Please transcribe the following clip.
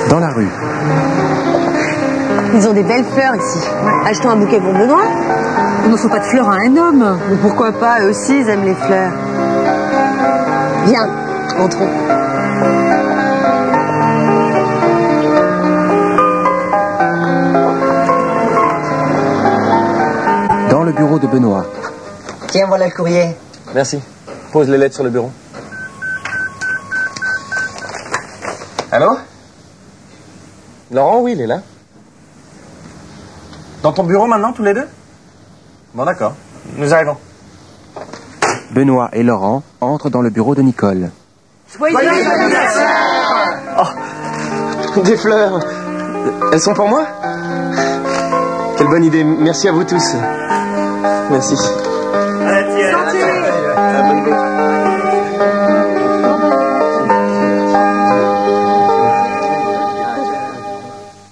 Dans la rue. Ils ont des belles fleurs ici. Achetons un bouquet pour Benoît. Il ne faut pas de fleurs à un homme. Mais pourquoi pas, eux aussi ils aiment les fleurs. Viens, entrons. Dans le bureau de Benoît. Tiens, voilà le courrier. Merci. Pose les lettres sur le bureau. Allô? Laurent, oui, il est là. Dans ton bureau maintenant, tous les deux? Bon, d'accord. Nous arrivons. Benoît et Laurent entrent dans le bureau de Nicole. Joyeux anniversaire! Oh, des fleurs. Elles sont pour moi? Quelle bonne idée. Merci à vous tous. Merci.